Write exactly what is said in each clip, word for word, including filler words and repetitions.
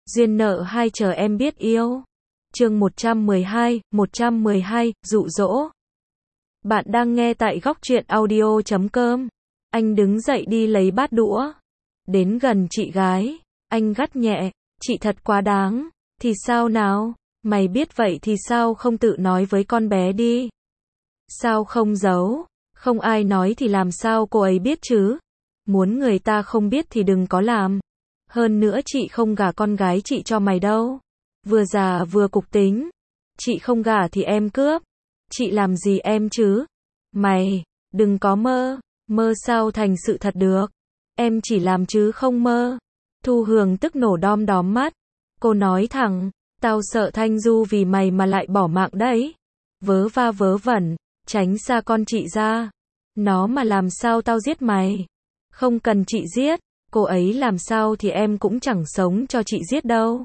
Duyên nợ hai chờ em biết yêu. Chương một trăm mười hai, một trăm mười hai, dụ dỗ. Bạn đang nghe tại góc truyện audio chấm com. Anh đứng dậy đi lấy bát đũa. Đến gần chị gái, anh gắt nhẹ, chị thật quá đáng. Thì sao nào? Mày biết vậy thì sao không tự nói với con bé đi? Sao không giấu? Không ai nói thì làm sao cô ấy biết chứ? Muốn người ta không biết thì đừng có làm. Hơn nữa chị không gả con gái chị cho mày đâu. Vừa già vừa cục tính. Chị không gả thì em cướp. Chị làm gì em chứ? Mày, đừng có mơ. Mơ sao thành sự thật được. Em chỉ làm chứ không mơ. Thu Hường tức nổ đom đóm mắt. Cô nói thẳng, tao sợ Thanh Du vì mày mà lại bỏ mạng đấy. Vớ va vớ vẩn, tránh xa con chị ra. Nó mà làm sao tao giết mày. Không cần chị giết. Cô ấy làm sao thì em cũng chẳng sống cho chị giết đâu.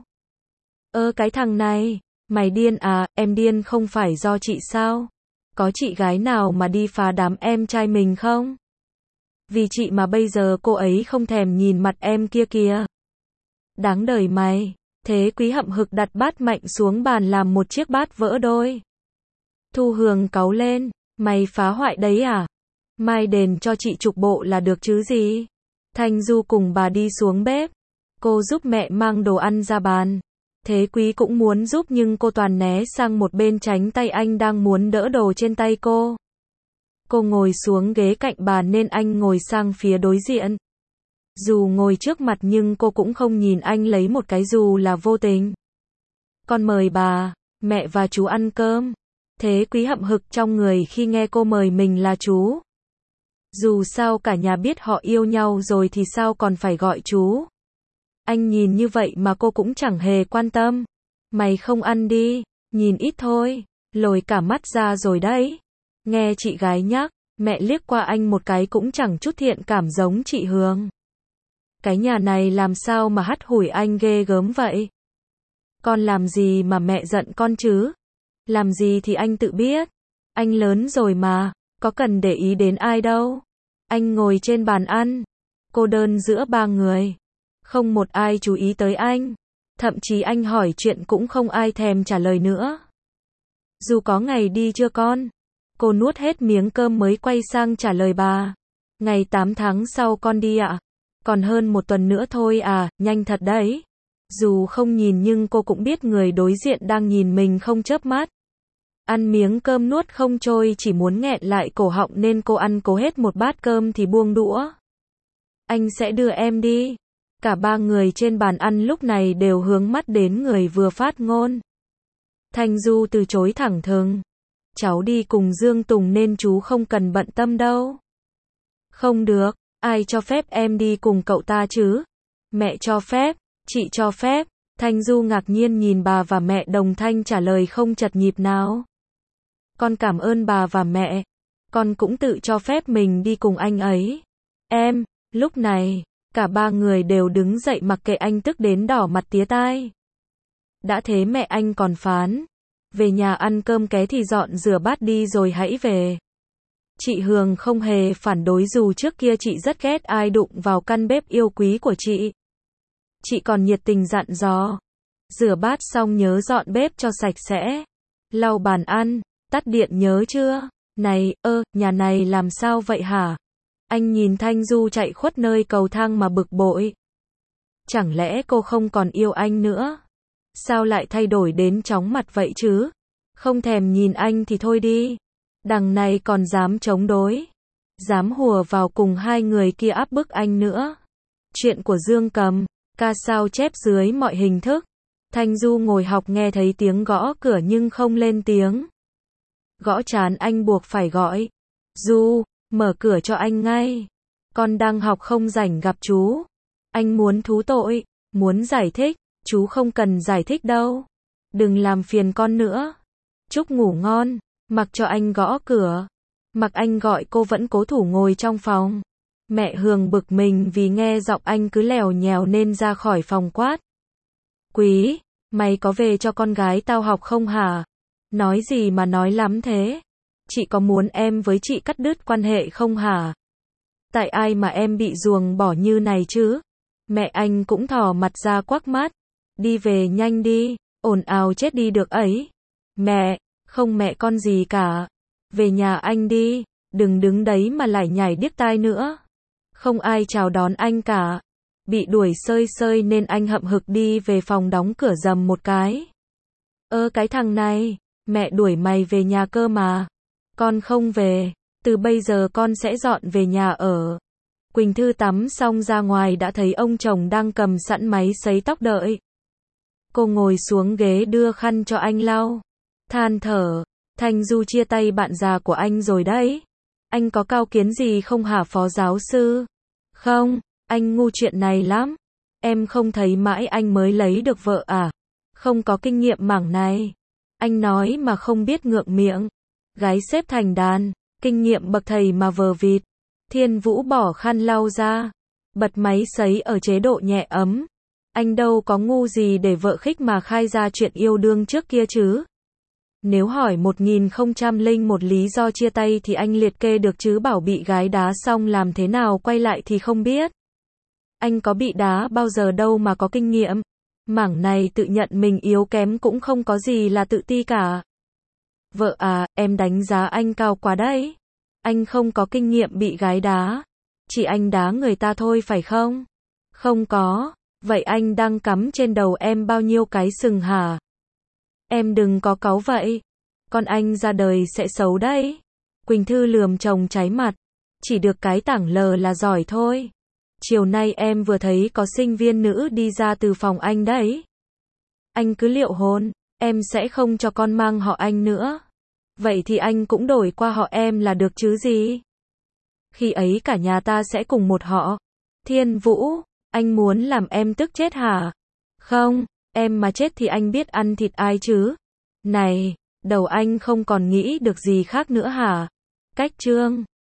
Ơ cái thằng này, mày điên à, em điên không phải do chị sao? Có chị gái nào mà đi phá đám em trai mình không? Vì chị mà bây giờ cô ấy không thèm nhìn mặt em kia kìa. Đáng đời mày. Thế Quý hậm hực đặt bát mạnh xuống bàn làm một chiếc bát vỡ đôi. Thu Hường cáu lên, mày phá hoại đấy à? Mai đền cho chị chục bộ là được chứ gì? Thanh Du cùng bà đi xuống bếp. Cô giúp mẹ mang đồ ăn ra bàn. Thế Quý cũng muốn giúp nhưng cô toàn né sang một bên tránh tay anh đang muốn đỡ đồ trên tay cô. Cô ngồi xuống ghế cạnh bàn nên anh ngồi sang phía đối diện. Dù ngồi trước mặt nhưng cô cũng không nhìn anh lấy một cái dù là vô tình. Con mời bà, mẹ và chú ăn cơm. Thế Quý hậm hực trong người khi nghe cô mời mình là chú. Dù sao cả nhà biết họ yêu nhau rồi thì sao còn phải gọi chú. Anh nhìn như vậy mà cô cũng chẳng hề quan tâm. Mày không ăn đi, nhìn ít thôi, lồi cả mắt ra rồi đấy. Nghe chị gái nhắc, mẹ liếc qua anh một cái cũng chẳng chút thiện cảm giống chị Hương. Cái nhà này làm sao mà hắt hủi anh ghê gớm vậy? Con làm gì mà mẹ giận con chứ? Làm gì thì anh tự biết. Anh lớn rồi mà, có cần để ý đến ai đâu. Anh ngồi trên bàn ăn, cô đơn giữa ba người. Không một ai chú ý tới anh. Thậm chí anh hỏi chuyện cũng không ai thèm trả lời nữa. Dù có ngày đi chưa con? Cô nuốt hết miếng cơm mới quay sang trả lời bà. Ngày tám tháng sau con đi ạ. Còn hơn một tuần nữa thôi à, nhanh thật đấy. Dù không nhìn nhưng cô cũng biết người đối diện đang nhìn mình không chớp mắt. Ăn miếng cơm nuốt không trôi chỉ muốn nghẹn lại cổ họng nên cô ăn cố hết một bát cơm thì buông đũa. Anh sẽ đưa em đi. Cả ba người trên bàn ăn lúc này đều hướng mắt đến người vừa phát ngôn. Thanh Du từ chối thẳng thừng. Cháu đi cùng Dương Tùng nên chú không cần bận tâm đâu. Không được, ai cho phép em đi cùng cậu ta chứ? Mẹ cho phép, chị cho phép. Thanh Du ngạc nhiên nhìn bà và mẹ đồng thanh trả lời không chật nhịp nào. Con cảm ơn bà và mẹ. Con cũng tự cho phép mình đi cùng anh ấy. Em, lúc này, cả ba người đều đứng dậy mặc kệ anh tức đến đỏ mặt tía tai. Đã thế mẹ anh còn phán. Về nhà ăn cơm ké thì dọn rửa bát đi rồi hãy về. Chị Hương không hề phản đối dù trước kia chị rất ghét ai đụng vào căn bếp yêu quý của chị. Chị còn nhiệt tình dặn dò. Rửa bát xong nhớ dọn bếp cho sạch sẽ. Lau bàn ăn, tắt điện nhớ chưa? Này, ơ, nhà này làm sao vậy hả? Anh nhìn Thanh Du chạy khuất nơi cầu thang mà bực bội. Chẳng lẽ cô không còn yêu anh nữa? Sao lại thay đổi đến chóng mặt vậy chứ? Không thèm nhìn anh thì thôi đi. Đằng này còn dám chống đối. Dám hùa vào cùng hai người kia áp bức anh nữa. Chuyện của Dương Cầm, ca sao chép dưới mọi hình thức. Thanh Du ngồi học nghe thấy tiếng gõ cửa nhưng không lên tiếng. Gõ chán anh buộc phải gọi. Du, mở cửa cho anh ngay. Con đang học không rảnh gặp chú. Anh muốn thú tội, muốn giải thích, chú không cần giải thích đâu. Đừng làm phiền con nữa. Chúc ngủ ngon, mặc cho anh gõ cửa. Mặc anh gọi cô vẫn cố thủ ngồi trong phòng. Mẹ Hương bực mình vì nghe giọng anh cứ lèo nhèo nên ra khỏi phòng quát. Quý, mày có về cho con gái tao học không hả? Nói gì mà nói lắm thế? Chị có muốn em với chị cắt đứt quan hệ không hả? Tại ai mà em bị ruồng bỏ như này chứ? Mẹ anh cũng thò mặt ra quắc mắt. Đi về nhanh đi, ồn ào chết đi được ấy. Mẹ, không mẹ con gì cả. Về nhà anh đi, đừng đứng đấy mà lải nhải điếc tai nữa. Không ai chào đón anh cả. Bị đuổi sơi sơi nên anh hậm hực đi về phòng đóng cửa rầm một cái. Ơ cái thằng này, mẹ đuổi mày về nhà cơ mà. Con không về, từ bây giờ con sẽ dọn về nhà ở. Quỳnh Thư tắm xong ra ngoài đã thấy ông chồng đang cầm sẵn máy sấy tóc đợi. Cô ngồi xuống ghế đưa khăn cho anh lau. Than thở, Thanh Du chia tay bạn già của anh rồi đấy. Anh có cao kiến gì không hả phó giáo sư? Không, anh ngu chuyện này lắm. Em không thấy mãi anh mới lấy được vợ à? Không có kinh nghiệm mảng này. Anh nói mà không biết ngượng miệng. Gái xếp thành đàn, kinh nghiệm bậc thầy mà vờ vịt. Thiên Vũ bỏ khăn lau ra, bật máy sấy ở chế độ nhẹ ấm. Anh đâu có ngu gì để vợ khích mà khai ra chuyện yêu đương trước kia chứ. Nếu hỏi một nghìn không trăm lẻ một lý do chia tay thì anh liệt kê được chứ bảo bị gái đá xong làm thế nào quay lại thì không biết. Anh có bị đá bao giờ đâu mà có kinh nghiệm. Mảng này tự nhận mình yếu kém cũng không có gì là tự ti cả. Vợ à, em đánh giá anh cao quá đấy. Anh không có kinh nghiệm bị gái đá. Chỉ anh đá người ta thôi phải không? Không có. Vậy anh đang cắm trên đầu em bao nhiêu cái sừng hả? Em đừng có cáu vậy. Con anh ra đời sẽ xấu đấy. Quỳnh Thư lườm chồng cháy mặt. Chỉ được cái tảng lờ là giỏi thôi. Chiều nay em vừa thấy có sinh viên nữ đi ra từ phòng anh đấy. Anh cứ liệu hôn, em sẽ không cho con mang họ anh nữa. Vậy thì anh cũng đổi qua họ em là được chứ gì? Khi ấy cả nhà ta sẽ cùng một họ. Thiên Vũ, anh muốn làm em tức chết hả? Không, em mà chết thì anh biết ăn thịt ai chứ? Này, đầu anh không còn nghĩ được gì khác nữa hả? Cách chương